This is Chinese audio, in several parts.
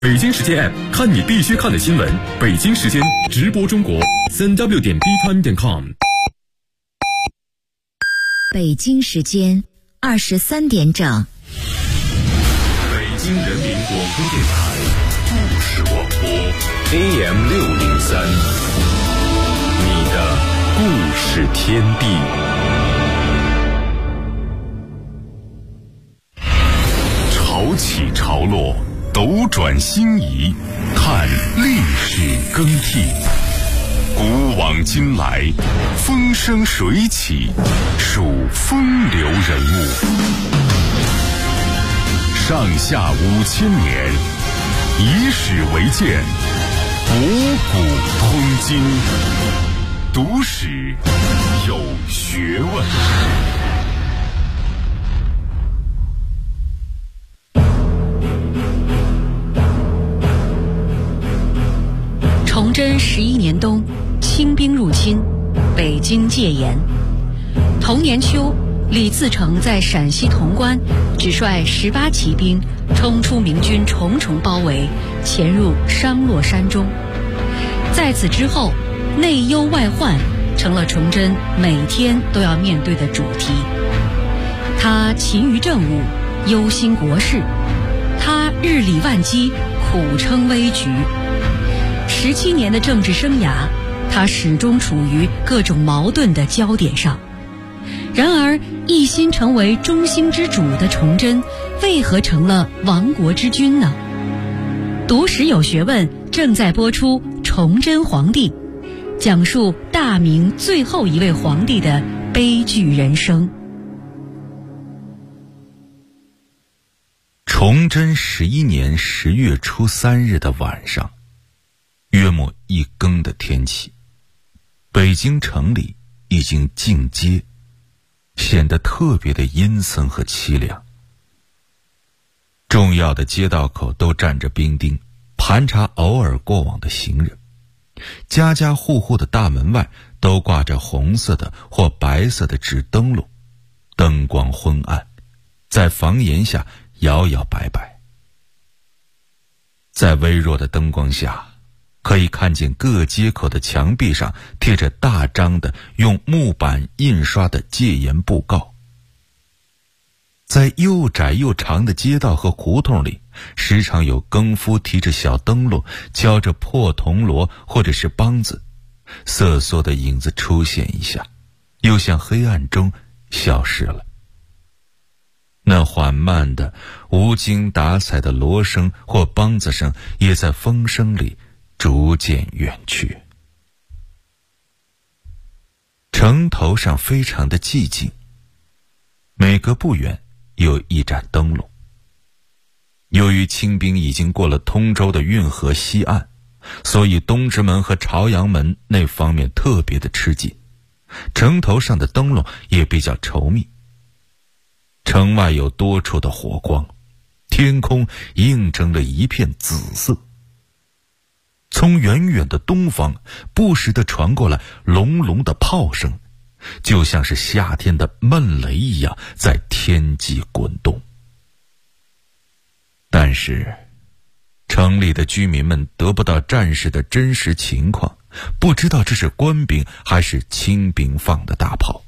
北京时间 App 看你必须看的新闻，北京时间直播中国3w.btime.com。 北京时间23点整。 北京人民广播电台故事广播 AM603，你的故事天地。潮起潮落，斗转星移，看历史更替，古往今来，风生水起，数风流人物。上下5000年，以史为鉴，博古通今，读史有学问。 崇祯11年冬，清兵入侵，北京戒严。同年秋，李自成在陕西潼关只率18骑兵冲出明军重重包围，潜入商洛山中。在此之后，内忧外患成了崇祯每天都要面对的主题。他勤于政务，忧心国事，他日理万机，苦撑危局。17年的政治生涯，他始终处于各种矛盾的焦点上。然而，一心成为中兴之主的崇祯，为何成了亡国之君呢？读史有学问正在播出《崇祯皇帝》，讲述大明最后一位皇帝的悲剧人生。 崇祯11年10月初3日的晚上，约莫1更的天气，北京城里已经尽街，显得特别的阴森和凄凉。重要的街道口都站着兵丁，盘查偶尔过往的行人。家家户户的大门外都挂着红色的或白色的纸灯笼，灯光昏暗，在房檐下摇摇摆摆。在微弱的灯光下，可以看见各街口的墙壁上贴着大张的用木板印刷的戒严布告。在又窄又长的街道和胡同里，时常有更夫提着小灯笼，敲着破铜锣或者是梆子，瑟缩的影子出现一下，又向黑暗中消失了。那缓慢的无精打采的锣声或梆子声也在风声里逐渐远去。城头上非常的寂静，每隔不远有一盏灯笼。由于清兵已经过了通州的运河西岸，所以东直门和朝阳门那方面特别的吃紧，城头上的灯笼也比较稠密。城外有多处的火光，天空映成了一片紫色。从远远的东方不时地传过来隆隆的炮声，就像是夏天的闷雷一样在天际滚动。但是城里的居民们得不到战事的真实情况，不知道这是官兵还是清兵放的大炮。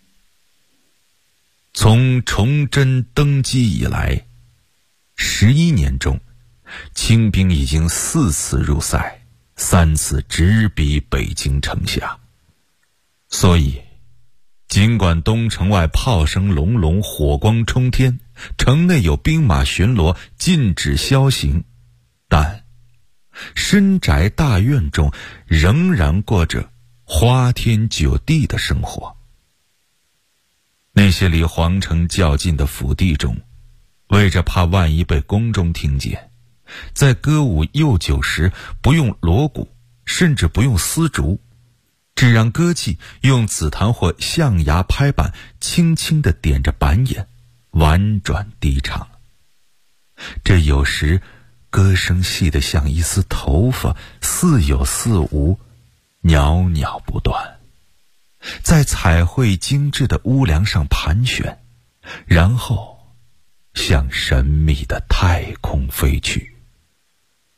从崇祯登基以来11年中，清兵已经4次入塞，3次直逼北京城下。所以尽管东城外炮声隆隆，火光冲天，城内有兵马巡逻，禁止宵行，但深宅大院中仍然过着花天酒地的生活。那些离皇城较近的府邸中，为着怕万一被宫中听见，在歌舞诱酒时不用锣鼓，甚至不用丝竹，只让歌伎用紫檀或象牙拍板轻轻地点着板眼，婉转低唱。这有时歌声细得像一丝头发，似有似无，袅袅不断，在彩绘精致的屋梁上盘旋，然后向神秘的太空飞去。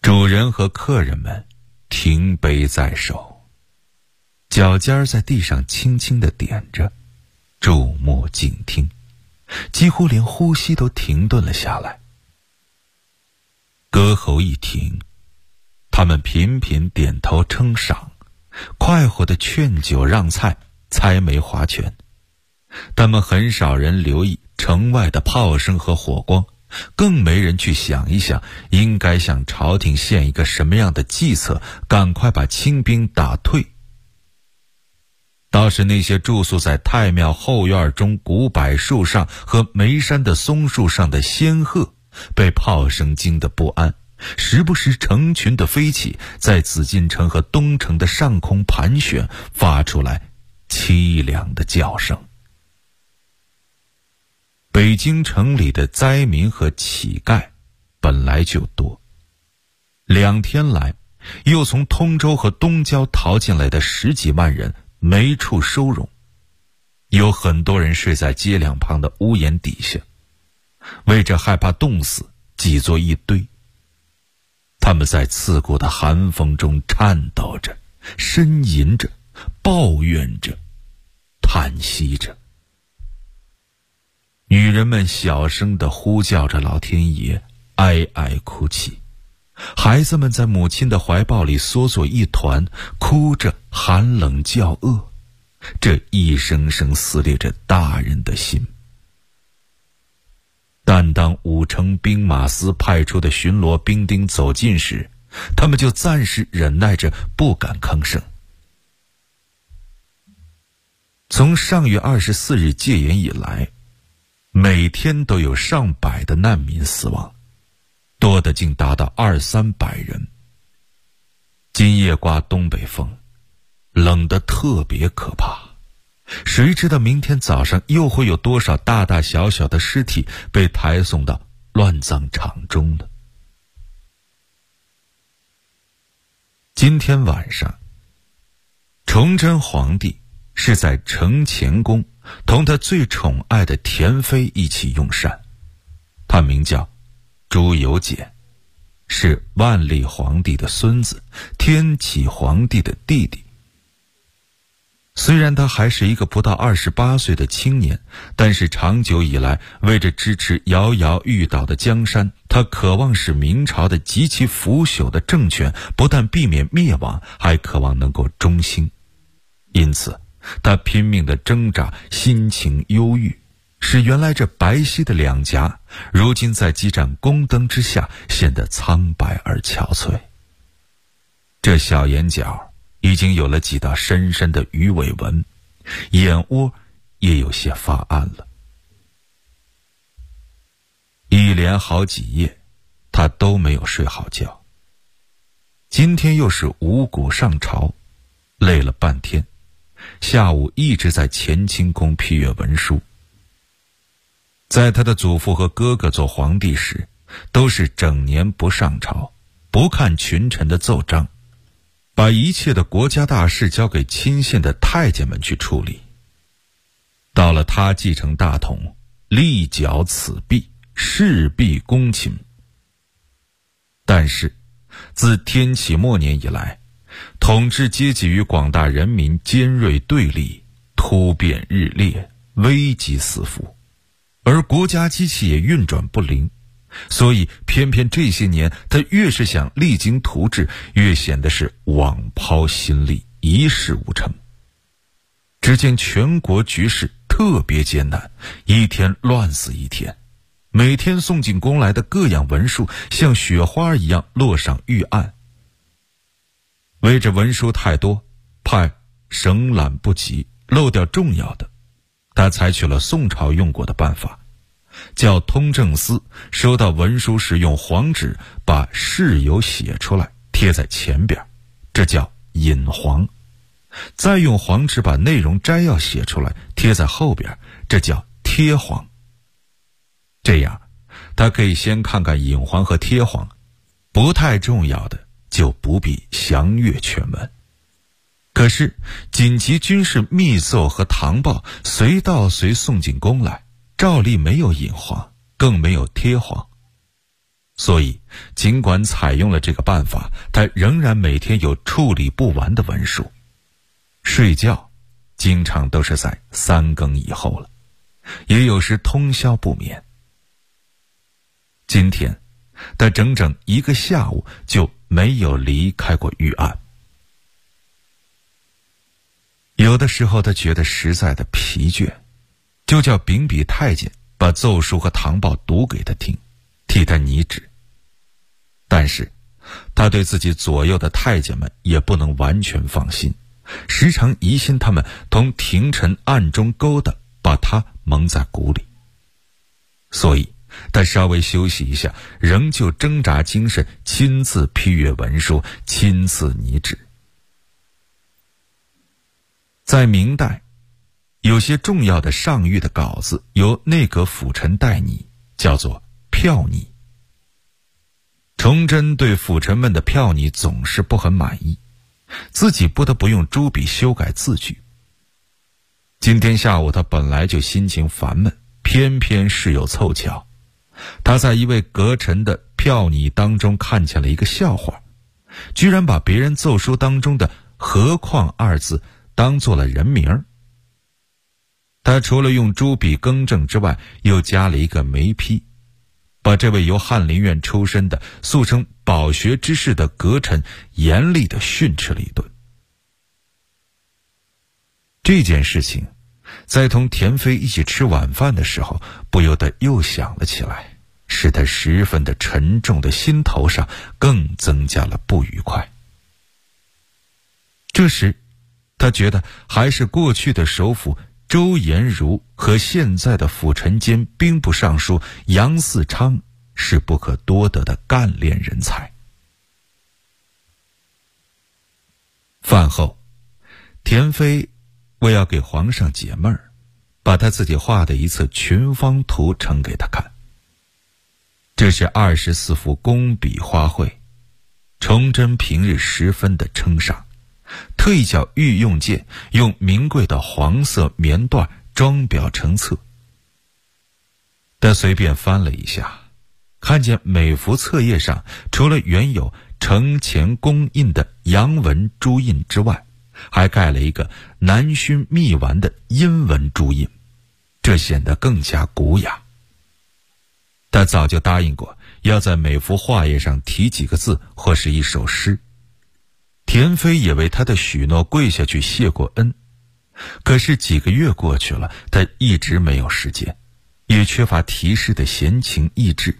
主人和客人们停杯在手，脚尖在地上轻轻地点着，注目静听，几乎连呼吸都停顿了下来。歌喉一停，他们频频点头称赏，快活地劝酒让菜，猜梅划拳。他们很少人留意城外的炮声和火光，更没人去想一想应该向朝廷献一个什么样的计策，赶快把清兵打退。倒是那些住宿在太庙后院中古柏树上和眉山的松树上的仙鹤，被炮声惊得不安，时不时成群的飞起，在紫禁城和东城的上空盘旋，发出来凄凉的叫声。北京城里的灾民和乞丐本来就多，2天来又从通州和东郊逃进来的10几万人没处收容，有很多人睡在街两旁的屋檐底下，为着害怕冻死挤作一堆。他们在刺骨的寒风中颤抖着，呻吟着，抱怨着，叹息着。女人们小声地呼叫着老天爷，哀哀哭泣。孩子们在母亲的怀抱里缩作一团，哭着寒冷叫饿，这一声声撕裂着大人的心。但当武城兵马司派出的巡逻兵丁走近时，他们就暂时忍耐着，不敢吭声。从上月24日戒严以来，每天都有上百的难民死亡，多的竟达到200-300人。今夜刮东北风，冷得特别可怕，谁知道明天早上又会有多少大大小小的尸体被抬送到乱葬场中呢？今天晚上，崇祯皇帝是在承乾宫同他最宠爱的田妃一起用膳，他名叫朱由检，是万历皇帝的孙子，天启皇帝的弟弟。虽然他还是一个不到28岁的青年，但是长久以来为着支持摇摇欲倒的江山，他渴望使明朝的极其腐朽的政权不但避免灭亡，还渴望能够中兴。因此他拼命地挣扎，心情忧郁，使原来这白皙的两颊，如今在几盏宫灯之下显得苍白而憔悴。这小眼角已经有了几道深深的鱼尾纹，眼窝也有些发暗了。一连好几夜，他都没有睡好觉。今天又是五谷上朝，累了半天，下午一直在乾清宫批阅文书。在他的祖父和哥哥做皇帝时，都是整年不上朝，不看群臣的奏章，把一切的国家大事交给亲信的太监们去处理。到了他继承大统，力剿此弊，事必躬勤。但是自天启末年以来，统治阶级与广大人民尖锐对立，突变日烈，危机四伏，而国家机器也运转不灵，所以偏偏这些年他越是想励精图治，越显得是枉抛心力，一事无成。只见全国局势特别艰难，一天乱死一天，每天送进宫来的各样文书像雪花一样落上御案。为着文书太多，怕省览不及，漏掉重要的，他采取了宋朝用过的办法，叫通政司收到文书时用黄纸把事由写出来贴在前边，这叫引黄，再用黄纸把内容摘要写出来贴在后边，这叫贴黄。这样他可以先看看引黄和贴黄，不太重要的就不必详阅全文。可是紧急军事密奏和堂报随到随送进宫来，照例没有引黄，更没有贴黄。 所以尽管采用了这个办法，他仍然每天有处理不完的文书。睡觉经常都是在3更以后了，也有时通宵不眠。今天他整整1个下午就没有离开过御案。有的时候他觉得实在的疲倦，就叫秉笔太监把奏书和堂报读给他听，替他拟旨。但是他对自己左右的太监们也不能完全放心，时常疑心他们同廷臣暗中勾搭，把他蒙在鼓里。所以他稍微休息一下，仍旧挣扎精神，亲自批阅文书，亲自拟旨。在明代，有些重要的上谕的稿子由内阁辅臣代拟，叫做票拟。崇祯对辅臣们的票拟总是不很满意，自己不得不用朱笔修改字句。今天下午他本来就心情烦闷，偏偏事有凑巧，他在一位阁臣的票拟当中看见了一个笑话，居然把别人奏书当中的何况2字当做了人名。他除了用朱笔更正之外，又加了一个眉批，把这位由翰林院出身的素称饱学之士的阁臣严厉地训斥了一顿。这件事情在同田飞一起吃晚饭的时候，不由得又想了起来，使他十分的沉重的心头上更增加了不愉快。这时他觉得还是过去的首辅周延儒和现在的辅臣监兵部尚书杨嗣昌是不可多得的干练人才。饭后，田飞为要给皇上解闷儿，把他自己画的一册群芳图呈给他看。这是24幅工笔花卉，崇祯平日十分的称赏，特意叫御用监用名贵的黄色棉缎装裱成册。他随便翻了一下，看见每幅册页上除了原有承乾宫印的阳文朱印之外，还盖了一个南薰密丸的阴文朱印，这显得更加古雅。他早就答应过要在每幅画页上题几个字或是一首诗。田飞也为他的许诺跪下去谢过恩，可是几个月过去了，他一直没有时间，也缺乏题诗的闲情逸致。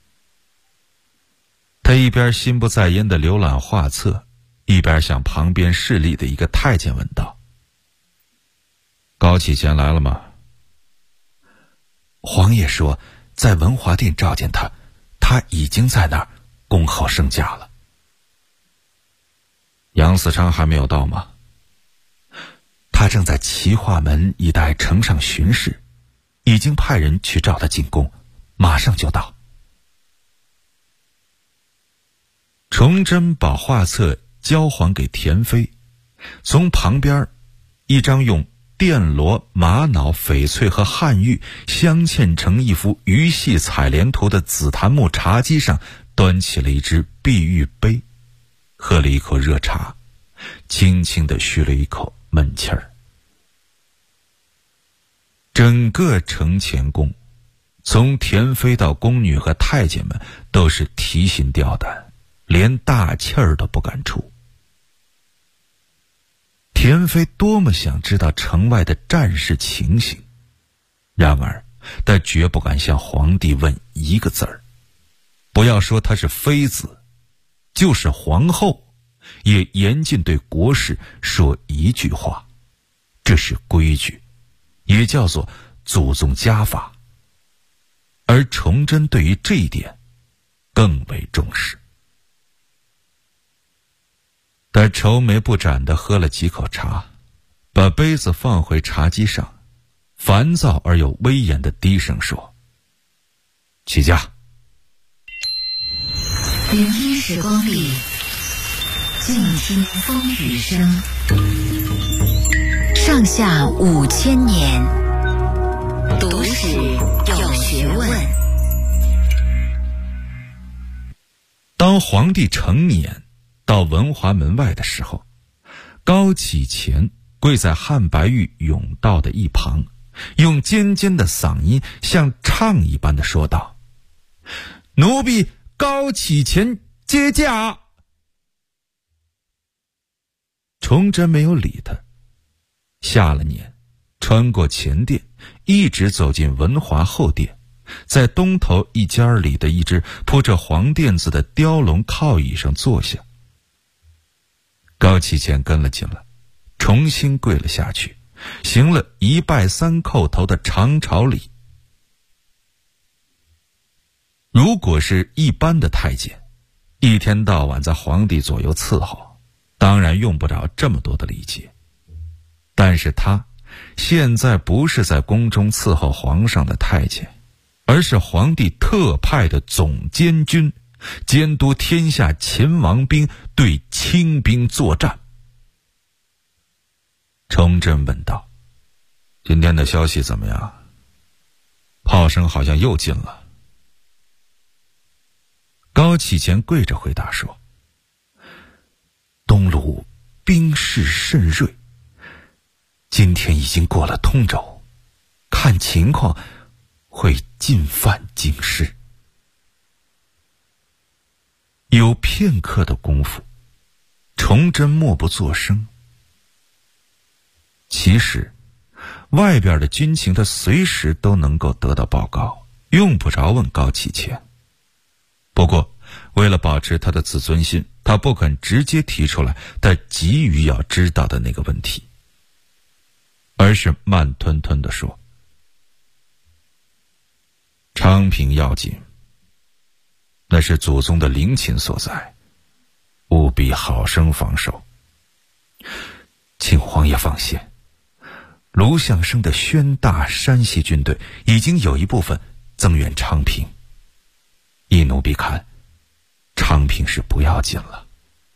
他一边心不在焉地浏览画册，一边向旁边侍立的一个太监问道：“高启贤来了吗？”皇爷说在文华殿召见他，他已经在那儿恭候圣驾了。杨嗣昌还没有到吗？他正在齐化门一带城上巡视，已经派人去召他进宫，马上就到。崇祯把画册交还给田飞，从旁边一张用钿罗、玛瑙、翡翠和汉玉镶嵌成一幅鱼戏采莲图的紫檀木茶几上端起了一只碧玉杯，喝了一口热茶，轻轻地吁了一口闷气儿。整个承乾宫，从田飞到宫女和太监们都是提心吊胆，连大气儿都不敢出。田飞多么想知道城外的战事情形，然而他绝不敢向皇帝问一个字儿。不要说他是妃子，就是皇后，也严禁对国事说一句话，这是规矩，也叫做祖宗家法。而崇祯对于这一点更为重视。他愁眉不展地喝了几口茶，把杯子放回茶几上，烦躁而又威严地低声说：“起驾。” 聆听时光里，静听风雨声。上下5000年，读史有学问。 当皇帝成年到文华门外的时候，高启乾跪在汉白玉甬道的一旁，用尖尖的嗓音像唱一般的说道：奴婢高启乾接驾。崇祯没有理他，下了年，穿过前殿，一直走进文华后殿，在东头一间里的一只铺着黄垫子的雕龙靠椅上坐下。高启乾跟了进来，重新跪了下去，行了一拜三叩头的长朝礼。如果是一般的太监，一天到晚在皇帝左右伺候，当然用不着这么多的礼节。但是他现在不是在宫中伺候皇上的太监，而是皇帝特派的总监军，监督天下秦王兵对清兵作战。崇祯问道：今天的消息怎么样？炮声好像又近了。高启乾跪着回答说：东路兵势甚锐，今天已经过了通州，看情况会进犯京师。有片刻的功夫，崇祯默不作声。其实外边的军情他随时都能够得到报告，用不着问高启乾。不过为了保持他的自尊心，他不肯直接提出来他急于要知道的那个问题，而是慢吞吞地说：昌平要紧，那是祖宗的陵寝所在，务必好生防守。请皇爷放心，卢相生的宣大山西军队已经有一部分增援昌平，依奴婢看，昌平是不要紧了。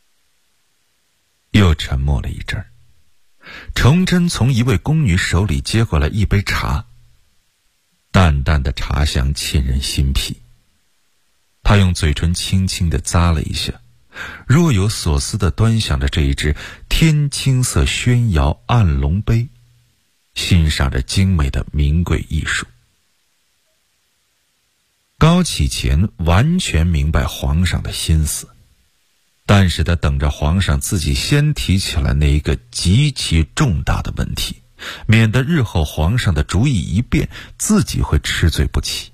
又沉默了一阵，崇祯从一位宫女手里接过来一杯茶，淡淡的茶香沁人心脾。他用嘴唇轻轻地咂了一下，若有所思地端详着这一只天青色宣窑暗龙杯，欣赏着精美的名贵艺术。高启乾完全明白皇上的心思，但是他等着皇上自己先提起来那一个极其重大的问题，免得日后皇上的主意一变，自己会吃罪不起。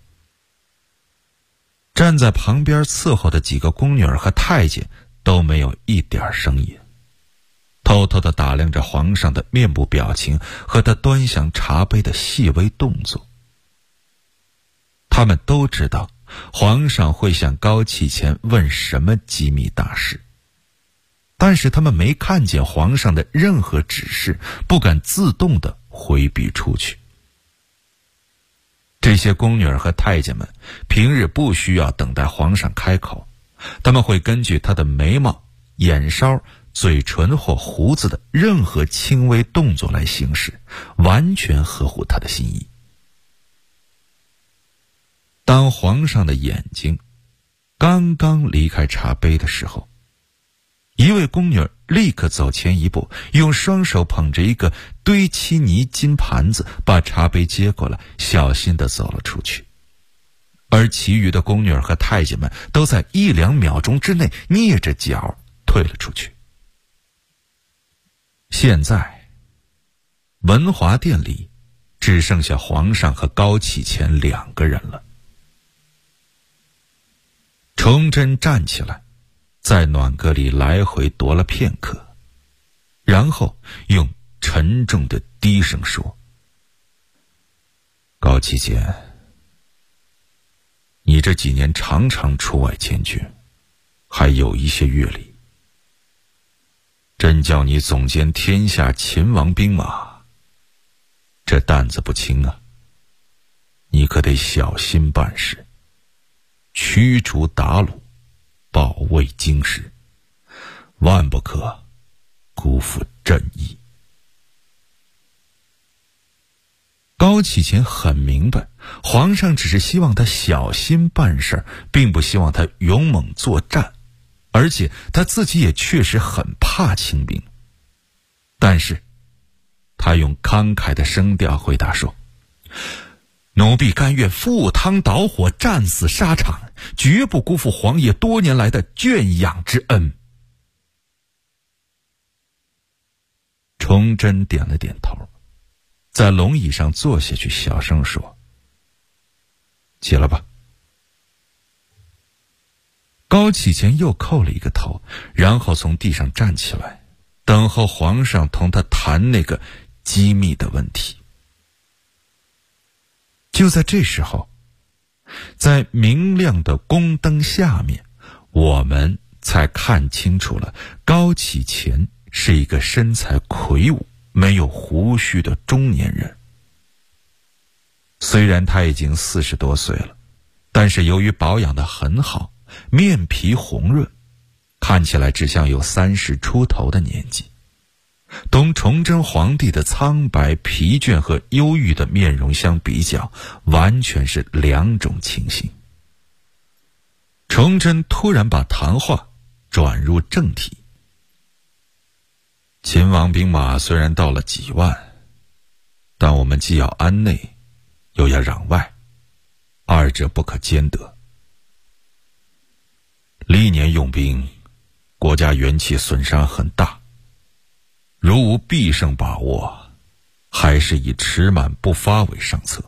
站在旁边伺候的几个宫女儿和太监都没有一点声音，偷偷地打量着皇上的面部表情和他端详茶杯的细微动作。他们都知道皇上会向高启乾问什么机密大事，但是他们没看见皇上的任何指示，不敢自动地回避出去。这些宫女儿和太监们平日不需要等待皇上开口，他们会根据他的眉毛、眼梢、嘴唇或胡子的任何轻微动作来行事，完全合乎他的心意。当皇上的眼睛刚刚离开茶杯的时候，一位宫女立刻走前一步，用双手捧着一个堆漆泥金盘子，把茶杯接过来，小心地走了出去。而其余的宫女和太监们都在1-2秒钟之内蹑着脚退了出去。现在文华殿里只剩下皇上和高启乾2个人了。崇祯站起来，在暖阁里来回踱了片刻，然后用沉重的低声说：高启乾，你这几年常常出外监军，还有一些阅历，真叫你总监天下秦王兵马，这担子不轻啊，你可得小心办事，驱逐鞑虏，保卫京师，万不可辜负朕意。高启乾很明白，皇上只是希望他小心办事，并不希望他勇猛作战， 而且他自己也确实很怕清兵。但是他用慷慨的声调回答说，奴婢甘愿赴汤蹈火，战死沙场，绝不辜负皇爷多年来的圈养之恩。崇祯点了点头，在龙椅上坐下去，小声说，起来吧。高启乾又叩了一个头，然后从地上站起来，等候皇上同他谈那个机密的问题。就在这时候，在明亮的宫灯下面，我们才看清楚了高启乾是一个身材魁梧、没有胡须的中年人。虽然他已经40多岁了，但是由于保养得很好，面皮红润，看起来只像有30出头的年纪。同崇祯皇帝的苍白、疲倦和忧郁的面容相比较，完全是两种情形。崇祯突然把谈话转入正题。秦王兵马虽然到了几万，但我们既要安内，又要攘外，二者不可兼得。历年用兵，国家元气损伤很大，如无必胜把握，还是以迟满不发为上策。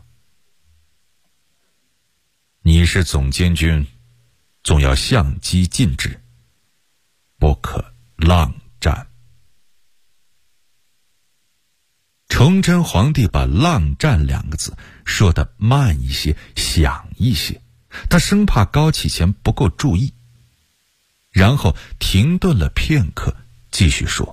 你是总监军，总要相机进制，不可浪战。崇祯皇帝把浪战2个字说得慢一些，响一些，他生怕高启乾不够注意，然后停顿了片刻，继续说，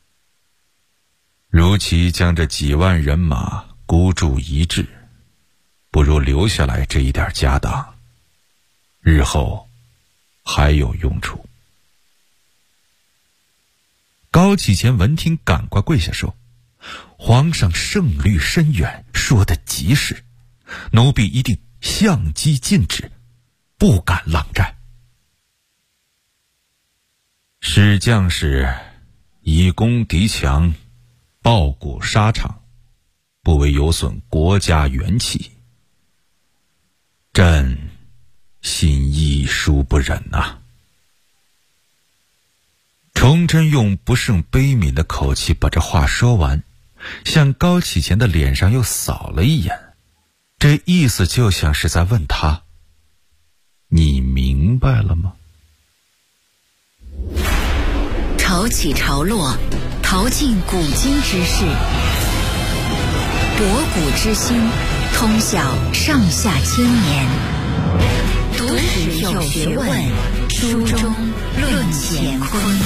如其将这几万人马孤注一掷，不如留下来这一点家当，日后还有用处。高启乾闻听，赶快跪下说，皇上圣虑深远，说得极是，奴婢一定相机进制，不敢浪战。使将士以攻敌强，抱鼓沙场，不为有损国家元气，朕心亦殊不忍啊。崇祯用不胜悲悯的口气把这话说完，向高启乾的脸上又扫了一眼，这意思就像是在问他，你明白了吗？ 潮起潮落，淘尽古今之事，博古之今，通晓上下千年。读史有学问，书中论乾坤。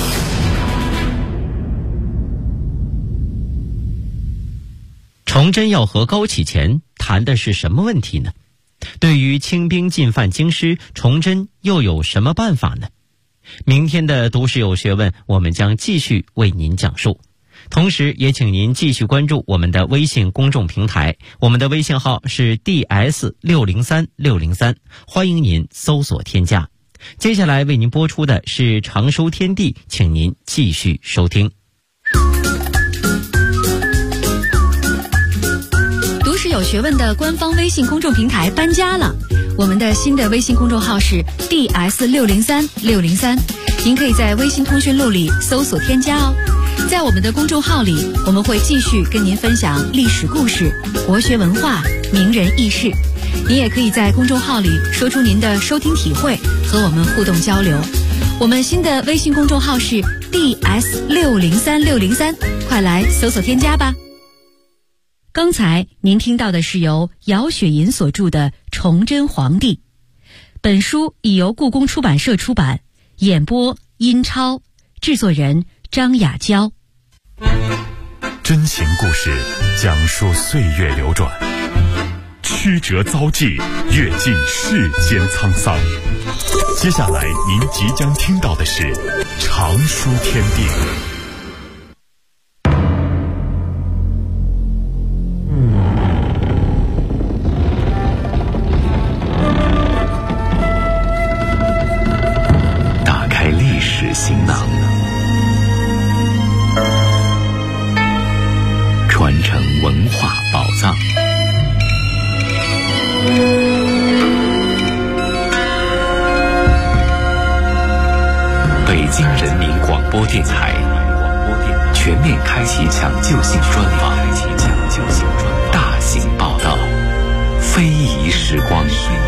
崇祯要和高启乾谈的是什么问题呢？对于清兵进犯京师，崇祯又有什么办法呢？明天的读史有学问，我们将继续为您讲述。同时也请您继续关注我们的微信公众平台，我们的微信号是 DS630603，欢迎您搜索添加。接下来为您播出的是长收天地，请您继续收听。 读史有学问的官方微信公众平台搬家了，我们的新的微信公众号是 DS630603，您可以在微信通讯录里搜索添加哦。在我们的公众号里，我们会继续跟您分享历史故事、国学文化、名人轶事。您也可以在公众号里说出您的收听体会，和我们互动交流。我们新的微信公众号是 DS603603，快来搜索添加吧。刚才您听到的是由姚雪银所著的《崇祯皇帝》，本书已由故宫出版社出版，演播殷超，制作人张雅娇。 真情故事讲述岁月流转，曲折遭际，阅尽世间沧桑。接下来您即将听到的是长书天地。打开历北京人民广播电台全面开启抢救性专访，大型报道，非遗时光。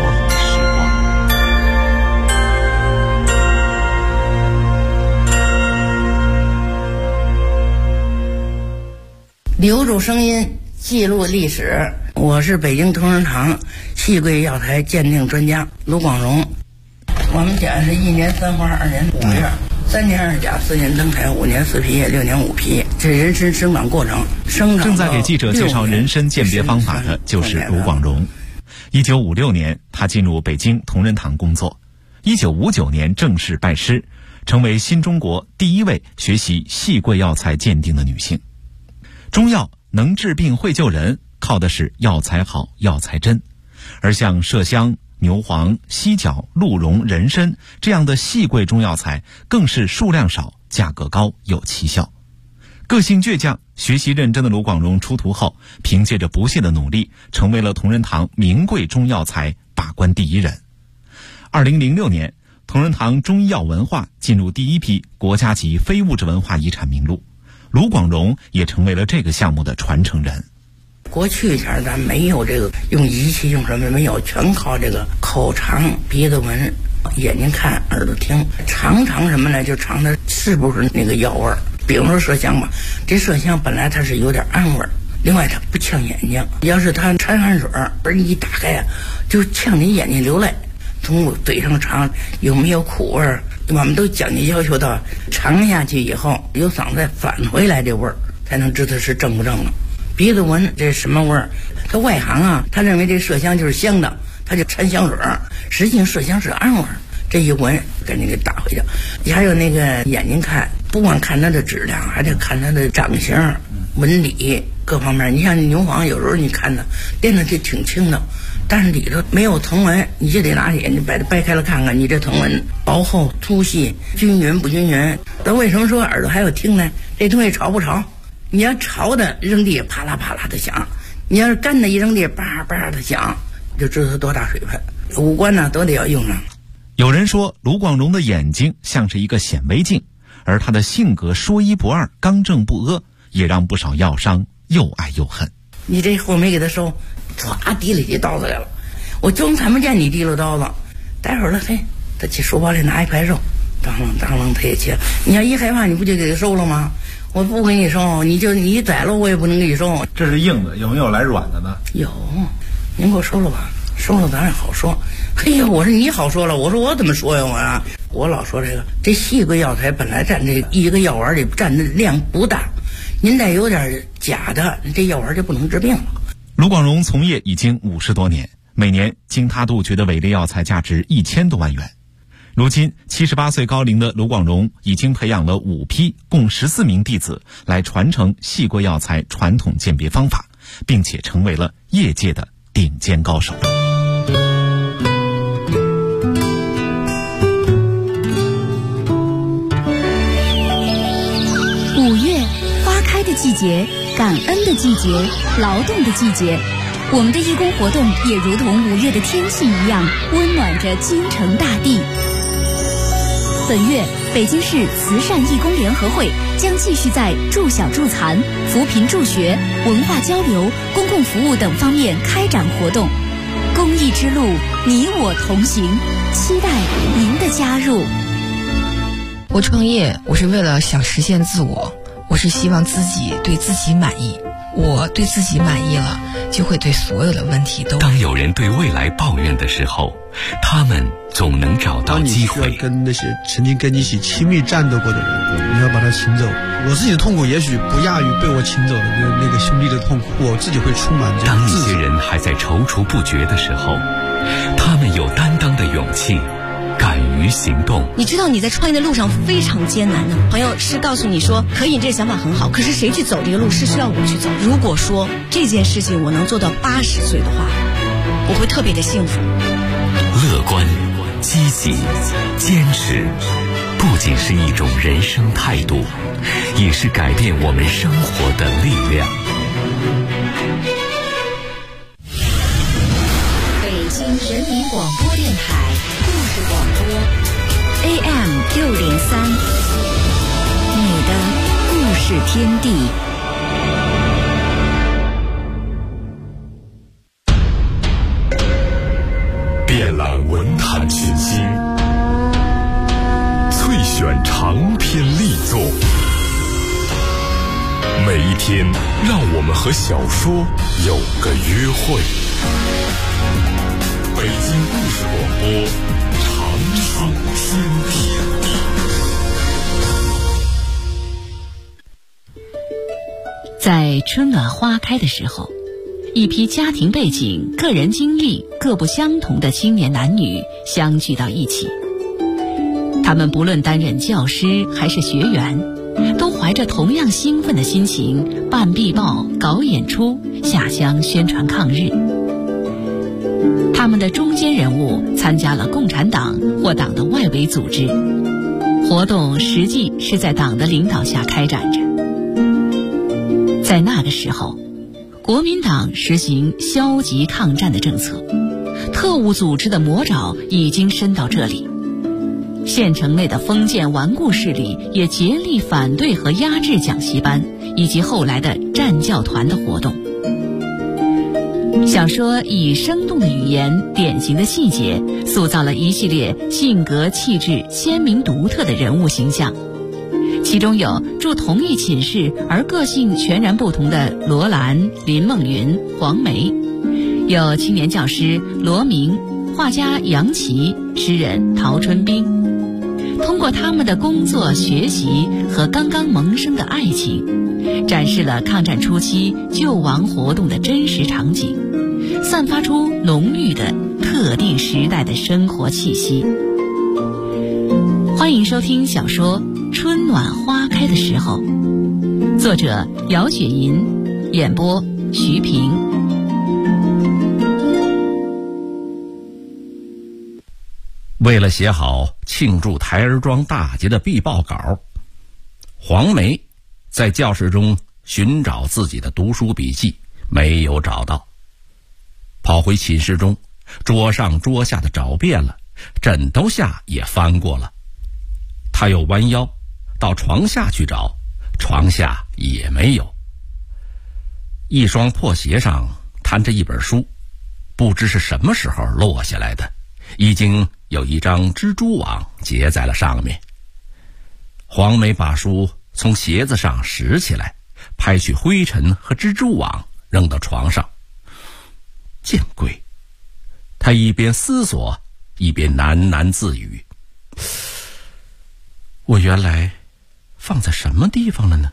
留住声音，记录历史。我是北京同仁堂戏柜药材鉴定专家卢广荣。我们讲是1年3花2年5月，3年2甲4年登台5年4皮叶6年5皮，这人参生长过程。 正在给记者介绍人参鉴别方法的就是卢广荣。1956年，他进入北京同仁堂工作。1959年正式拜师，成为新中国第一位学习戏柜药材鉴定的女性。中药能治病会救人，靠的是药材好、药材真。而像麝香、牛黄、犀角、鹿茸、人参这样的细贵中药材，更是数量少、价格高、有奇效。个性倔强、学习认真的卢广荣出徒后，凭借着不懈的努力，成为了同仁堂名贵中药材把关第一人。2006年，同仁堂中医药文化进入第一批国家级非物质文化遗产名录，卢广荣也成为了这个项目的传承人。 过去前咱没有这个用仪器用什么没有，全靠这个口尝、鼻子闻、眼睛看、耳朵听，尝什么呢？就尝它是不是那个药味儿。比如说麝香吧，这麝香本来它是有点氨味儿，另外它不呛眼睛。要是它掺汗水，不是一打开呀，就呛你眼睛流泪。从嘴上尝有没有苦味儿，我们都讲究要求到尝下去以后，由嗓子再返回来这味儿，才能知道是正不正了。鼻子闻这什么味儿？他外行啊，他认为这麝香就是香的，他就掺香水儿，实际上麝香是氨味儿。这一闻，赶紧给打回去。还有那个眼睛看，不光看它的质量，还得看它的长相、纹理各方面。你像牛黄，有时候你看它掂着就挺轻的，但是里头没有藤纹，你就得拿起你把它掰开了看看，你这藤纹薄厚、粗细、均匀不均匀。那为什么说耳朵还有听呢？这东西潮不潮？你要潮的扔地啪啦啪啦的响，你要是干的一扔地叭叭的响，就知道它多大水分。五官呢都得要用上。 有人说卢广荣的眼睛像是一个显微镜，而他的性格说一不二、刚正不阿，也让不少药商又爱又恨。 你这货没给他收，唰提了起刀子来了，我就看不见你提溜刀子。待会儿了，嘿，他去书包里拿一块肉，当啷他也切。你要一害怕，你不就给他收了吗？我不给你收，你宰了我也不能给你收。 这是硬的，有没有来软的呢？ 有，您给我收了吧，收了咱也好说。嘿呀，我说你好说了，我说我怎么说呀我老说这细贵药材本来占这一个药丸里占的量不大，您再有点假的，这药丸就不能治病了。 卢广荣从业已经50多年，每年经他杜绝的伪劣药材价值1000多万元。如今78岁高龄的卢广荣已经培养了5批共14名弟子来传承细贵药材传统鉴别方法，并且成为了业界的顶尖高手。 5月，花开的季节，感恩的季节，劳动的季节。我们的义工活动也如同5月的天气一样，温暖着京城大地。本月，北京市慈善义工联合会将继续在助小助残、扶贫助学、文化交流、公共服务等方面开展活动。公益之路，你我同行，期待您的加入。 我创业，我是为了想实现自我，我是希望自己对自己满意。我对自己满意了，就会对所有的问题都。 当有人对未来抱怨的时候，他们总能找到机会。 当你需要跟那些曾经跟你一起亲密战斗过的人，你要把他请走。我自己的痛苦也许不亚于被我请走的那个兄弟的痛苦，我自己会充满这个当一些人还在踌躇不决的时候，他们有担当的勇气，敢于行动。 你知道你在创业的路上非常艰难的，朋友是告诉你说可以，这个想法很好，可是谁去走这个路是需要我去走。如果说这件事情我能做到80岁的话，我会特别的幸福。 乐观、积极、坚持，不仅是一种人生态度，也是改变我们生活的力量。 北京人民广播电台故事广播 AM603。 是天地。 遍览文坛群星，萃选长篇力作。每一天，让我们和小说有个约会。北京故事广播，长寿天地。 在春暖花开的时候，一批家庭背景、个人经历各不相同的青年男女相聚到一起。他们不论担任教师还是学员，都怀着同样兴奋的心情办壁报、搞演出、下乡宣传抗日。他们的中坚人物参加了共产党或党的外围组织，活动实际是在党的领导下开展着。在那个时候，国民党实行消极抗战的政策，特务组织的魔爪已经伸到这里。县城内的封建顽固势力也竭力反对和压制讲习班以及后来的战教团的活动。小说以生动的语言、典型的细节，塑造了一系列性格气质鲜明独特的人物形象。其中有住同一寝室而个性全然不同的罗兰、林梦云、黄梅，有青年教师罗明、画家杨琦、诗人陶春冰。通过他们的工作、学习和刚刚萌生的爱情，展示了抗战初期救亡活动的真实场景，散发出浓郁的特定时代的生活气息。欢迎收听小说《春暖花开的时候》，作者姚雪银，演播徐平。 为了写好庆祝台儿庄大捷的壁报稿，黄梅在教室中寻找自己的读书笔记，没有找到。跑回寝室中，桌上桌下的找遍了，枕头下也翻过了。他又弯腰到床下去找，床下也没有。一双破鞋上摊着一本书，不知是什么时候落下来的，已经有一张蜘蛛网结在了上面。黄梅把书从鞋子上拾起来，拍去灰尘和蜘蛛网，扔到床上。见鬼！他一边思索，一边喃喃自语：我原来放在什么地方了呢？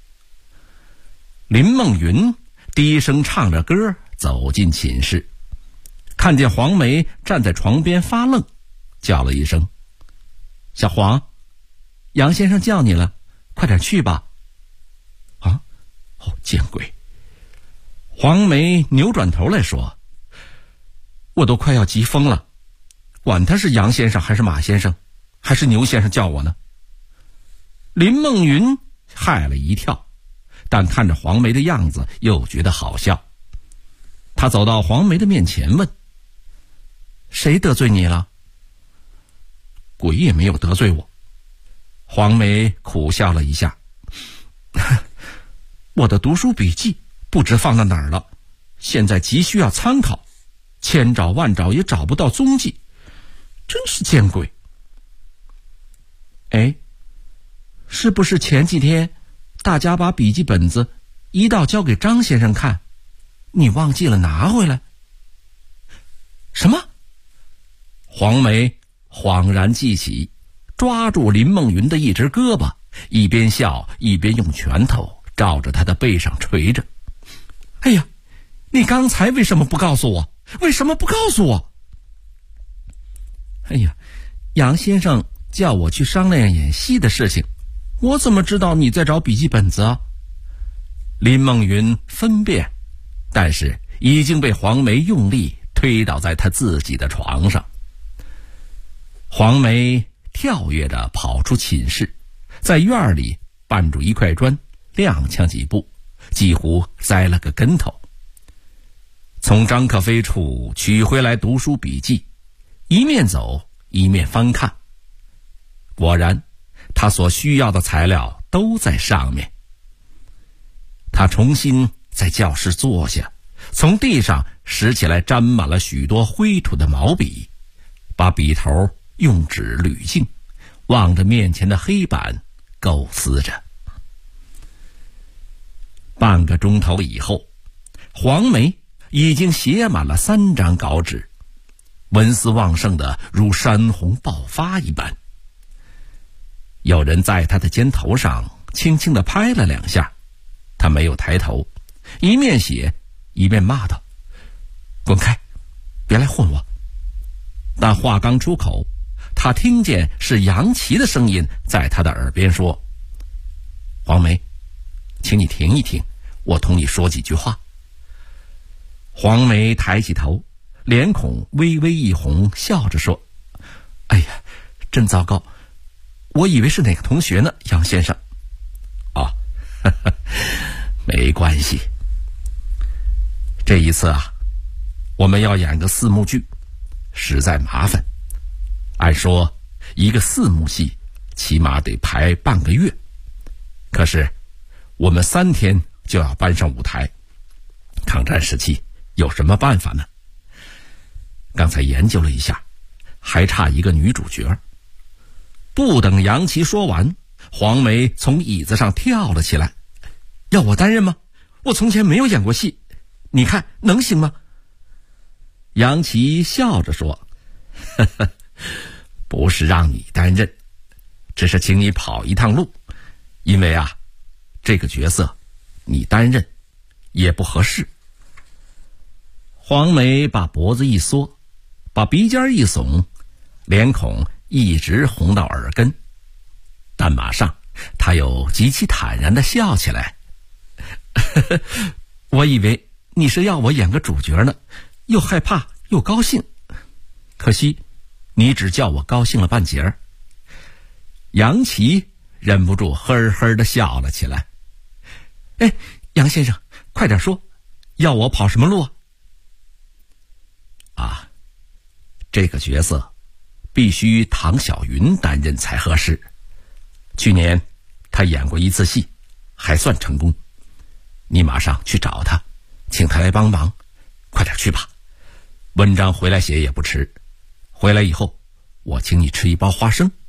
林梦云低声唱着歌走进寝室，看见黄梅站在床边发愣，叫了一声：小黄，杨先生叫你了，快点去吧。啊，哦，见鬼！黄梅扭转头来说：我都快要急疯了，管他是杨先生还是马先生还是牛先生叫我呢。林梦云害了一跳，但看着黄梅的样子又觉得好笑。他走到黄梅的面前问：谁得罪你了？鬼也没有得罪我。黄梅苦笑了一下：我的读书笔记不知放到哪儿了，现在急需要参考，千找万找也找不到踪迹，真是见鬼。哎，是不是前几天大家把笔记本子一道交给张先生看，你忘记了拿回来？什么？黄梅恍然记起，抓住林梦云的一只胳膊，一边笑一边用拳头照着他的背上捶着。哎呀，你刚才为什么不告诉我？为什么不告诉我？哎呀，杨先生叫我去商量演戏的事情，我怎么知道你在找笔记本子啊？林梦云分辨，但是已经被黄梅用力推倒在他自己的床上。黄梅跳跃着跑出寝室，在院里绊住一块砖，踉跄几步，几乎栽了个跟头。从张克飞处取回来读书笔记，一面走一面翻看。果然，他所需要的材料都在上面， 他重新在教室坐下，从地上拾起来沾满了许多灰土的毛笔，把笔头用纸捋净，望着面前的黑板构思着。半个钟头以后，黄梅已经写满了3张稿纸，文思旺盛的如山洪爆发一般。有人在他的肩头上轻轻地拍了2下，他没有抬头，一面写一面骂道：“滚开，别来混我！”但话刚出口，他听见是杨琦的声音在他的耳边说：“黄梅，请你停一停，我同你说几句话。”黄梅抬起头，脸孔微微一红，笑着说：“哎呀，真糟糕，我以为是哪个同学呢，杨先生。”“哦，呵呵，没关系。这一次啊，我们要演个4幕剧，实在麻烦。按说一个4幕戏起码得排半个月，可是我们3天就要搬上舞台。抗战时期有什么办法呢？刚才研究了一下，还差一个女主角。”不等杨琦说完，黄梅从椅子上跳了起来：“要我担任吗？我从前没有演过戏，你看能行吗？”杨琦笑着说：“呵呵，不是让你担任，只是请你跑一趟路，因为啊，这个角色你担任也不合适。”黄梅把脖子一缩，把鼻尖一耸，脸孔一直红到耳根，但马上他又极其坦然地笑起来：“我以为你是要我演个主角呢，又害怕又高兴，可惜你只叫我高兴了半截儿。”杨琦忍不住呵呵地笑了起来：“哎，杨先生，快点说，要我跑什么路啊？”“啊，这个角色必须唐小云担任才合适。去年他演过1次戏，还算成功。你马上去找他，请他来帮忙，快点去吧。文章回来写也不迟。回来以后，我请你吃1包花生。”“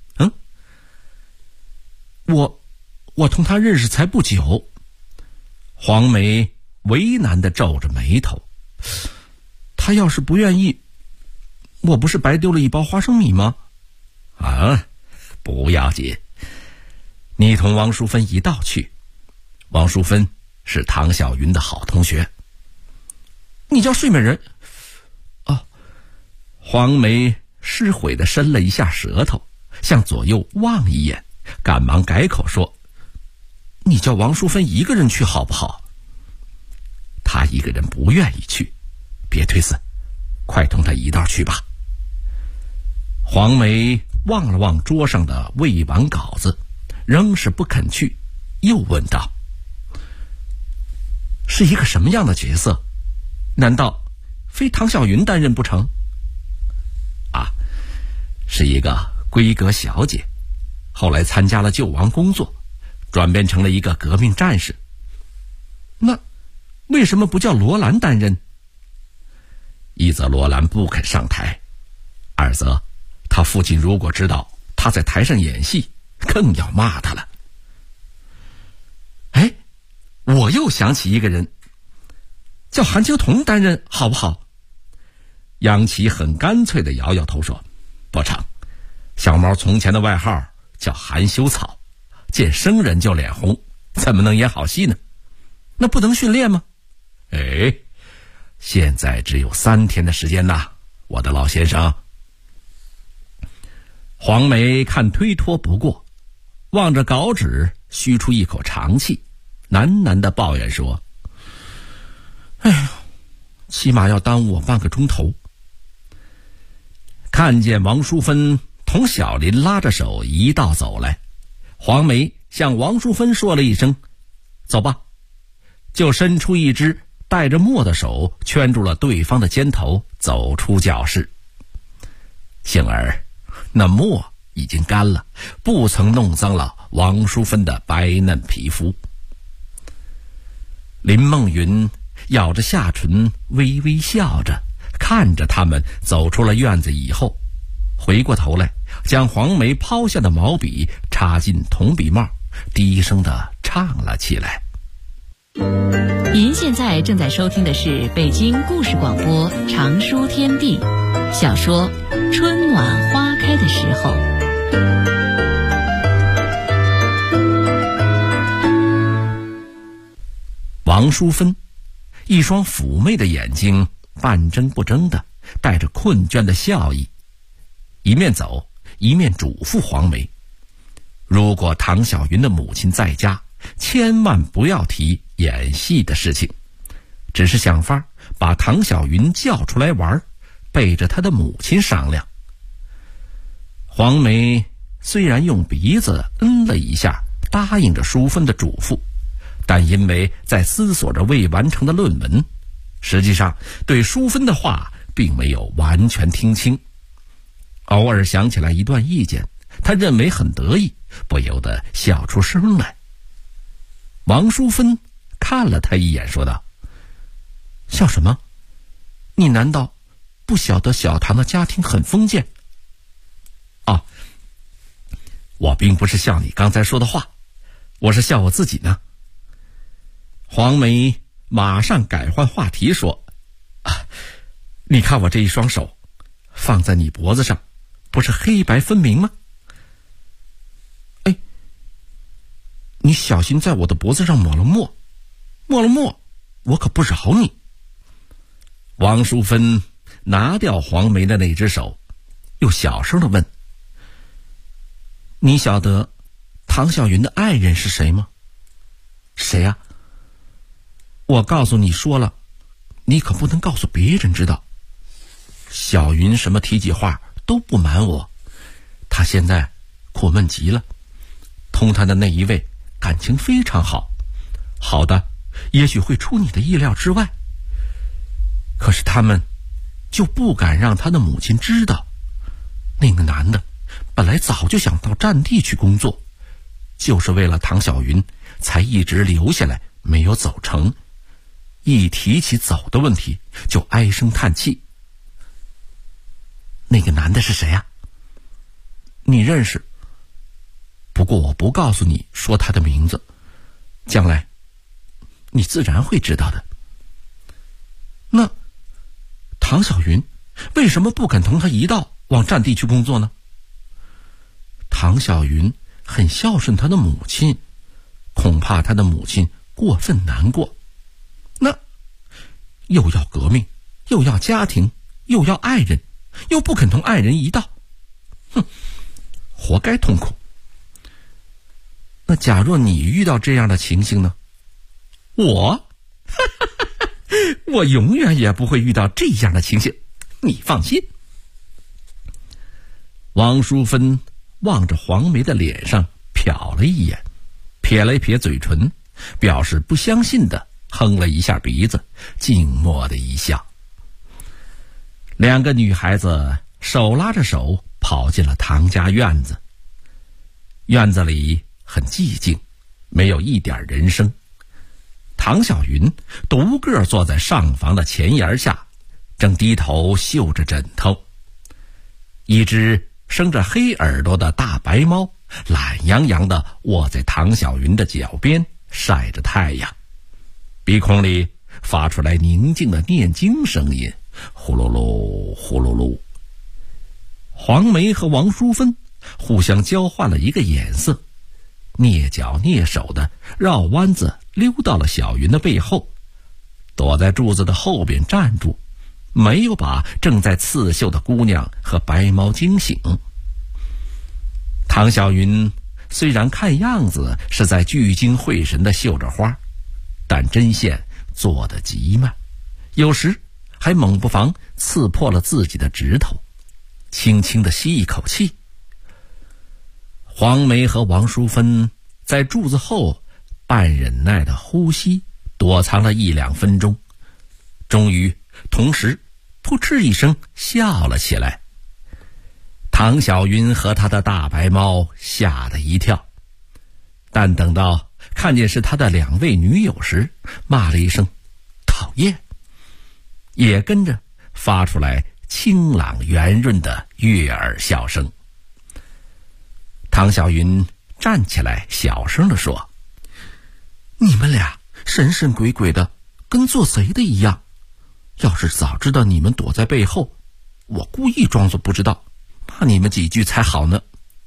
我同他认识才不久。”黄梅为难地皱着眉头：“他要是不愿意，我不是白丢了1包花生米吗？”“啊，不要紧，你同王淑芬一道去。王淑芬是唐小云的好同学。”“你叫睡美人？”“哦。”黄梅失悔地伸了一下舌头，向左右望一眼，赶忙改口说：“你叫王淑芬一个人去好不好？”“她一个人不愿意去，别推辞，快同她一道去吧。”黄梅望了望桌上的未完稿子，仍是不肯去，又问道：“是一个什么样的角色？难道非唐小云担任不成？”“啊，是一个闺阁小姐，后来参加了救亡工作，转变成了一个革命战士。”“那为什么不叫罗兰担任？”“一则罗兰不肯上台，二则他父亲如果知道他在台上演戏，更要骂他了。”“哎，我又想起一个人，叫韩秋桐担任好不好？”杨琦很干脆地摇摇头说：“不成，小毛从前的外号叫含羞草，见生人就脸红，怎么能演好戏呢？那不能训练吗？”“哎，现在只有3天的时间呐，我的老先生。”黄梅看推脱不过，望着稿纸，吁出一口长气，喃喃地抱怨说：“哎呀，起码要耽误我半个钟头。”看见王淑芬同小林拉着手一道走来，黄梅向王淑芬说了一声：“走吧。”就伸出一只带着墨的手圈住了对方的肩头，走出教室。幸而那墨已经干了，不曾弄脏了王淑芬的白嫩皮肤。 林梦云咬着下唇，微微笑着看着他们走出了院子以后，回过头来将黄梅抛下的毛笔插进铜笔帽，低声地唱了起来。 您现在正在收听的是北京故事广播长书天地小说《春暖花开的时候》。 王淑芬一双妩媚的眼睛半睁不睁的，带着困倦的笑意，一面走一面嘱咐黄梅，如果唐小云的母亲在家，千万不要提演戏的事情，只是想法把唐小云叫出来玩，背着他的母亲商量。黄梅虽然用鼻子嗯了一下，答应着淑芬的嘱咐，但因为在思索着未完成的论文，实际上对淑芬的话并没有完全听清。偶尔想起来一段意见，他认为很得意，不由得笑出声来。王淑芬看了他一眼，说道：笑什么？你难道不晓得小唐的家庭很封建？啊，我并不是笑你刚才说的话，我是笑我自己呢。黄梅马上改换话题说：你看我这一双手放在你脖子上，不是黑白分明吗？哎，你小心在我的脖子上抹了墨，抹了墨，我可不饶你。王淑芬拿掉黄梅的那只手，又小声地问：你晓得唐小云的爱人是谁吗？谁呀？我告诉你说了，你可不能告诉别人知道。小云什么提起话都不瞒我，她现在苦闷极了，同她的那一位感情非常好，好的也许会出你的意料之外。可是他们就不敢让他的母亲知道。那个男的本来早就想到战地去工作，就是为了唐小云才一直留下来没有走成，一提起走的问题就唉声叹气。那个男的是谁呀？你认识？不过我不告诉你说他的名字，将来你自然会知道的。那唐小云为什么不肯同他一道往战地去工作呢？唐小云很孝顺他的母亲，恐怕他的母亲过分难过。那又要革命，又要家庭，又要爱人，又不肯同爱人一道，哼，活该痛苦。那假若你遇到这样的情形呢？我我永远也不会遇到这样的情形，你放心。王淑芬望着黄梅的脸上瞟了一眼，撇了一撇嘴唇，表示不相信的哼了一下鼻子，静默的一笑。两个女孩子手拉着手跑进了唐家院子。院子里很寂静，没有一点人声。唐小云独个坐在上房的前檐下，正低头嗅着枕头。一只生着黑耳朵的大白猫懒洋洋地卧在唐小云的脚边，晒着太阳，鼻孔里发出来宁静的念经声音，呼噜噜呼噜噜。黄梅和王淑芬互相交换了一个眼色，蹑脚蹑手的绕弯子溜到了小云的背后，躲在柱子的后边站住，没有把正在刺绣的姑娘和白猫惊醒。唐小云虽然看样子是在聚精会神地绣着花，但针线做得极慢，有时还猛不防刺破了自己的指头，轻轻地吸一口气。黄梅和王淑芬在柱子后半忍耐的呼吸，躲藏了1-2分钟，终于同时扑哧一声笑了起来。唐小云和他的大白猫吓了一跳，但等到看见是他的2位女友时，骂了一声讨厌，也跟着发出来清朗圆润的悦耳笑声。唐小云站起来小声地说：你们俩神神鬼鬼的，跟做贼的一样，要是早知道你们躲在背后，我故意装作不知道，骂你们几句才好呢。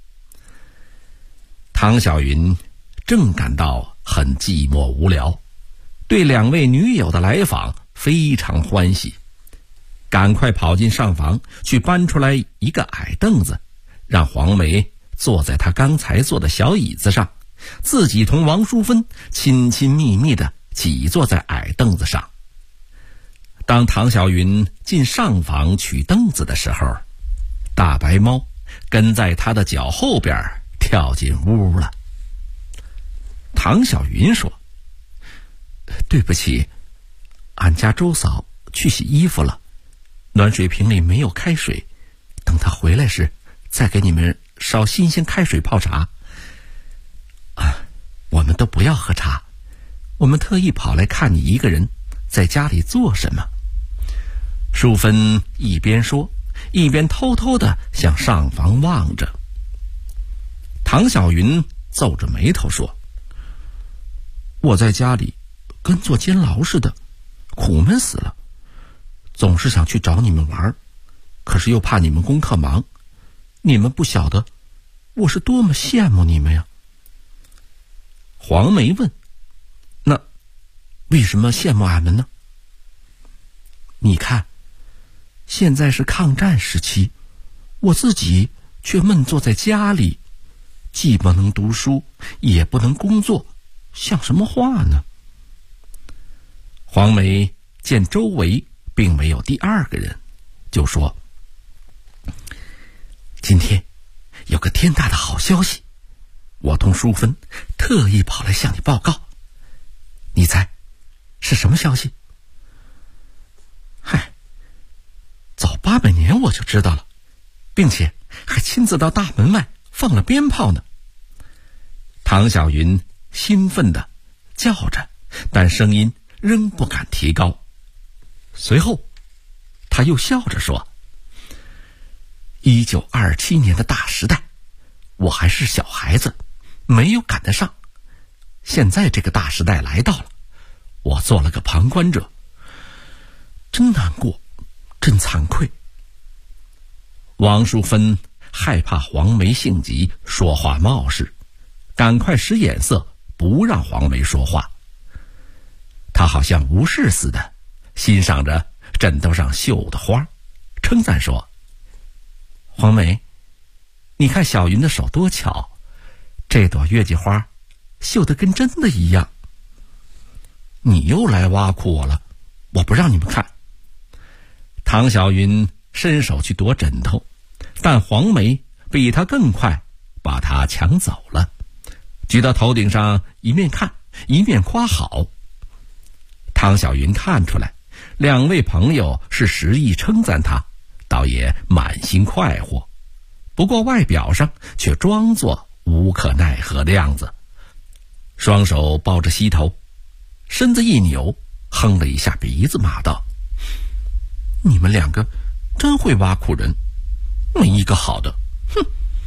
唐小云正感到很寂寞无聊，对2位女友的来访非常欢喜，赶快跑进上房去搬出来一个矮凳子，让黄梅坐在她刚才坐的小椅子上，自己同王淑芬亲亲密密地挤坐在矮凳子上。当唐小云进上房取凳子的时候，大白猫跟在她的脚后边跳进屋了。唐小云说：对不起，俺家周嫂去洗衣服了，暖水瓶里没有开水，等她回来时再给你们烧新鲜开水泡茶。我们都不要喝茶，我们特意跑来看你一个人在家里做什么。淑芬一边说，一边偷偷地向上房望着。唐小云皱着眉头说：我在家里跟坐监牢似的，苦闷死了，总是想去找你们玩，可是又怕你们功课忙，你们不晓得我是多么羡慕你们呀。黄梅问：那为什么羡慕俺们呢？你看，现在是抗战时期，我自己却闷坐在家里，既不能读书，也不能工作，像什么话呢？黄梅见周围并没有第2个人，就说：今天有个天大的好消息，我同淑芬特意跑来向你报告，你猜是什么消息？嗨，早800年我就知道了，并且还亲自到大门外放了鞭炮呢。唐小云兴奋地叫着，但声音仍不敢提高。随后他又笑着说：1927年的大时代，我还是小孩子，没有赶得上，现在这个大时代来到了，我做了个旁观者，真难过，真惭愧。王淑芬害怕黄梅性急，说话冒失，赶快使眼色不让黄梅说话。她好像无事似的，欣赏着枕头上绣的花，称赞说：黄梅，你看小云的手多巧，这朵月季花绣得跟真的一样。你又来挖苦我了，我不让你们看。唐小云伸手去夺枕头，但黄梅比他更快把他抢走了，举到头顶上一面看一面夸好。唐小云看出来2位朋友是实意称赞他，倒也满心快活，不过外表上却装作无可奈何的样子，双手抱着膝头，身子一扭，哼了一下鼻子，骂道：你们2个真会挖苦人，没一个好的，哼！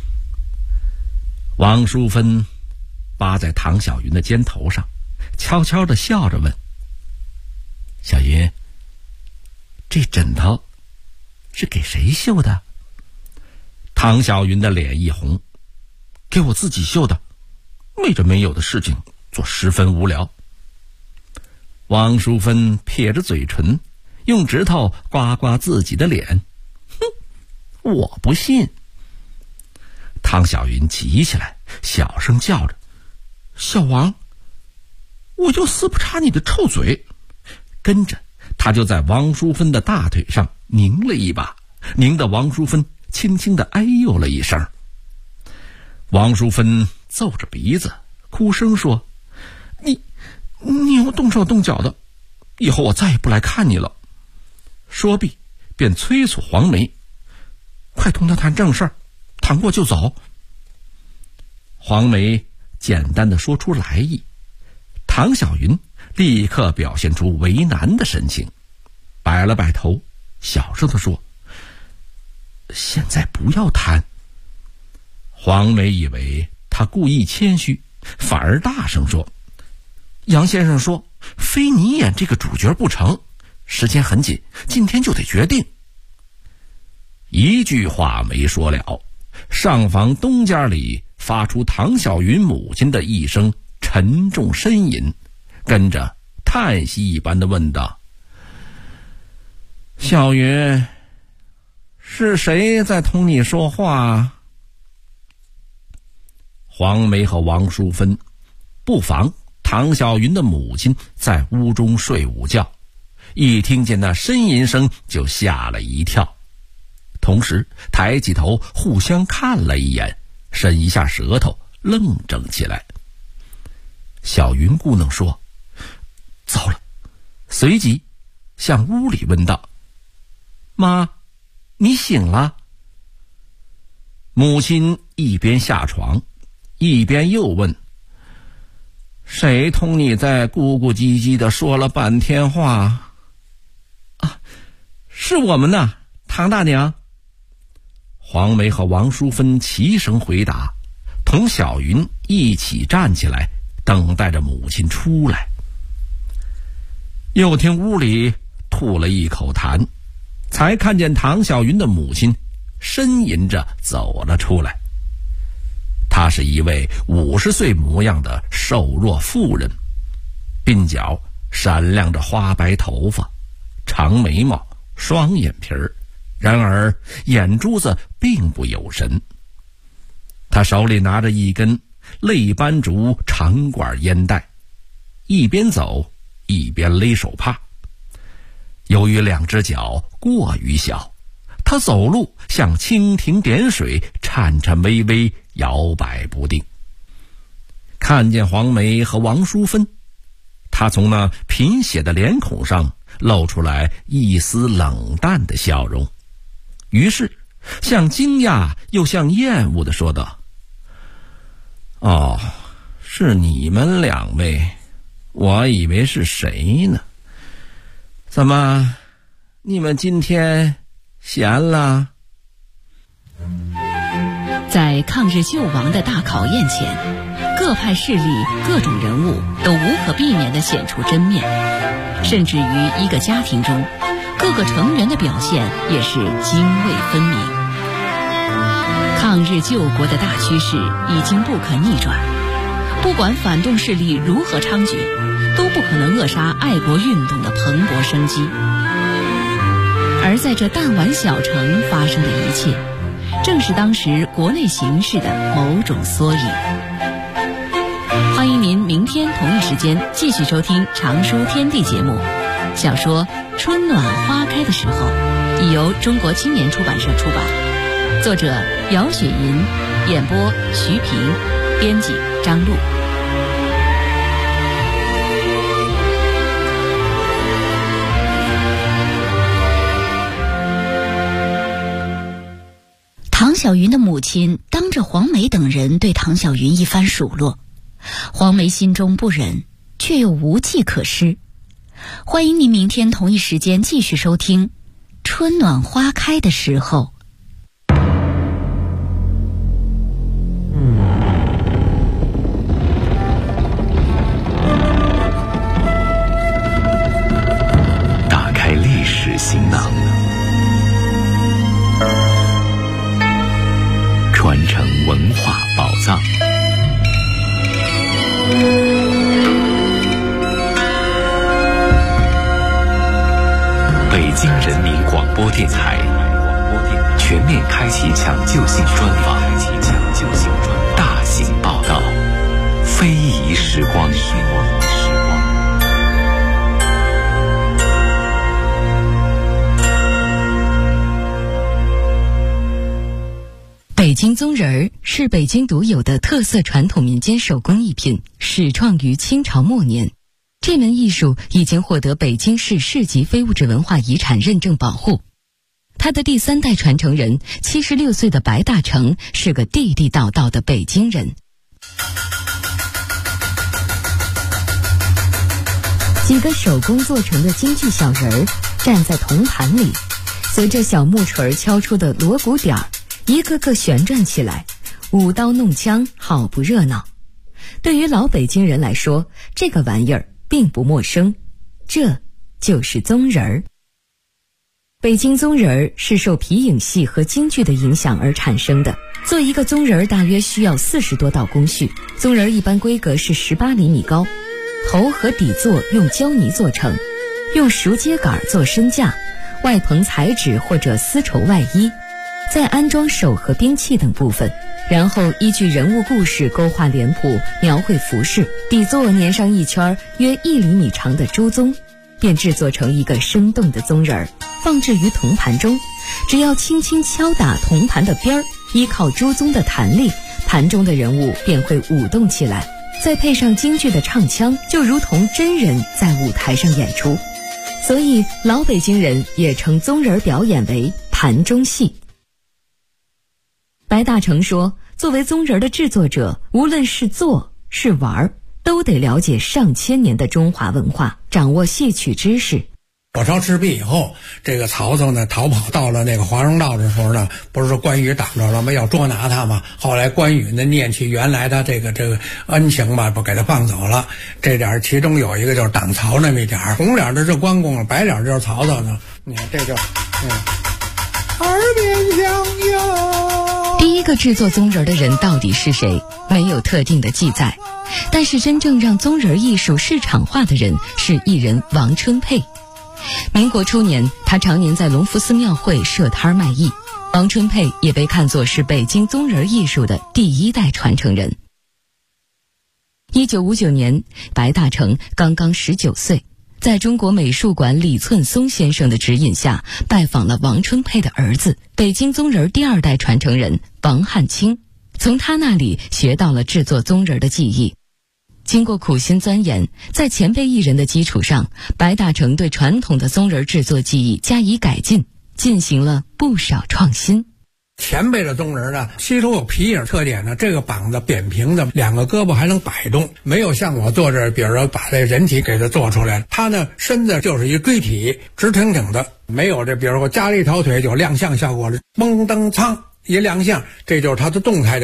王淑芬扒在唐小云的肩头上，悄悄地笑着问：小云，这枕头是给谁绣的？唐小云的脸一红：给我自己绣的，没着没有的事情做，十分无聊。王淑芬撇着嘴唇，用指头刮刮自己的脸：哼，我不信。唐小云急起来，小声叫着：小王，我就死不插你的臭嘴。跟着他就在王淑芬的大腿上拧了一把，拧得王淑芬轻轻地哎呦了一声。王淑芬皱着鼻子哭声说：你又动手动脚的，以后我再也不来看你了。说毕便催促黄梅：快同他谈正事儿，谈过就走。黄梅简单地说出来意， 唐小云立刻表现出为难的神情，摆了摆头，小声地说：“现在不要谈。”黄梅以为他故意谦虚，反而大声说：“杨先生说非你演这个主角不成，时间很紧，今天就得决定。”一句话没说了，上房东间里发出唐小云母亲的一声沉重呻吟，跟着叹息一般的问道：“小云，是谁在同你说话？”黄梅和王淑芬不妨唐小云的母亲在屋中睡午觉，一听见那呻吟声就吓了一跳，同时抬起头互相看了一眼，伸一下舌头，愣怔起来。小云姑娘说：“糟了！”随即向屋里问道：“妈，你醒了？”母亲一边下床，一边又问：“谁同你在咕咕唧唧的说了半天话？”“啊，是我们呢，唐大娘。”黄梅和王淑芬齐声回答，同小云一起站起来，等待着母亲出来。又听屋里吐了一口痰，才看见唐小云的母亲呻吟着走了出来。她是一位50岁模样的瘦弱妇人，鬓角闪亮着花白头发，长眉毛，双眼皮儿，然而眼珠子并不有神。她手里拿着一根类斑竹长管烟袋，一边走一边勒手帕。由于两只脚过于小，她走路像蜻蜓点水，颤颤巍巍，摇摆不定。看见黄梅和王淑芬，她从那贫血的脸孔上露出来一丝冷淡的笑容，于是像惊讶又像厌恶地说道：“哦，是你们两位，我以为是谁呢？怎么，你们今天闲了？” 在抗日救亡的大考验前，各派势力、各种人物都无可避免地显出真面，甚至于一个家庭中，各个成员的表现也是泾渭分明。抗日救国的大趋势已经不可逆转，不管反动势力如何猖獗，都不可能扼杀爱国运动的蓬勃生机。而在这弹丸小城发生的一切，正是当时国内形势的某种缩影。欢迎您明天同一时间继续收听《常书天地》节目。小说《春暖花开的时候》已由中国青年出版社出版，作者姚雪银，演播徐平，编辑张璐。 唐小云的母亲当着黄梅等人对唐小云一番数落，黄梅心中不忍，却又无计可施。欢迎您明天同一时间继续收听《春暖花开的时候》。 打开历史行囊，传承文化宝藏。北京人民广播电台全面开启抢救性专访，大型报道，非遗时光。 北京宗人儿是北京独有的特色传统民间手工艺品，始创于清朝末年。这门艺术已经获得北京市市级非物质文化遗产认证保护。他的第3代传承人76岁的白大成是个地地道道的北京人。 几个手工做成的京剧小人儿站在铜盘里，随着小木锤敲出的锣鼓点儿，一个个旋转起来，舞刀弄枪，好不热闹。对于老北京人来说，这个玩意儿并不陌生，这就是宗人儿。北京宗人儿是受皮影戏和京剧的影响而产生的。做一个宗人儿大约需要40多道工序，宗人儿一般规格是18厘米高，头和底座用胶泥做成，用熟秸秆做身架，外棚彩纸或者丝绸外衣，再安装手和兵器等部分，然后依据人物故事勾画脸谱，描绘服饰，底座粘上一圈约1厘米长的朱宗，便制作成一个生动的宗人儿，放置于铜盘中。只要轻轻敲打铜盘的边儿，依靠朱宗的弹力，盘中的人物便会舞动起来，再配上京剧的唱腔，就如同真人在舞台上演出。所以老北京人也称宗人表演为盘中戏。白大成说，作为宗人的制作者，无论是做是玩，都得了解上千年的中华文化，掌握戏曲知识。 火烧赤壁以后，这个曹操呢逃跑到了那个华容道的时候呢，不是说关羽挡着了吗？要捉拿他嘛。后来关羽呢念起原来他这个恩情吧，不给他放走了。这点其中有一个就是挡曹那么一点，红脸的是关公，白脸就是曹操呢。你看这就耳边响哟。 第一个制作宗人的人到底是谁？没有特定的记载，但是真正让宗人艺术市场化的人是艺人王春佩。民国初年，他常年在隆福寺庙会设摊卖艺。王春佩也被看作是北京宗人艺术的第1代传承人。1959年，白大成刚刚19岁，在中国美术馆李寸松先生的指引下，拜访了王春佩的儿子，北京宗人第2代传承人王汉卿，从他那里学到了制作宗人的技艺。经过苦心钻研，在前辈艺人的基础上，白大成对传统的宗人制作技艺加以改进，进行了不少创新。 前辈的宗人呢，吸收有皮影特点呢，这个膀子扁平的，2个胳膊还能摆动，没有像我做这，比如说把这人体给它做出来，他呢身子就是一锥体，直挺挺的，没有这，比如说加了一条腿就亮相效果了，蹦蹬苍一亮相，这就是他的动态的。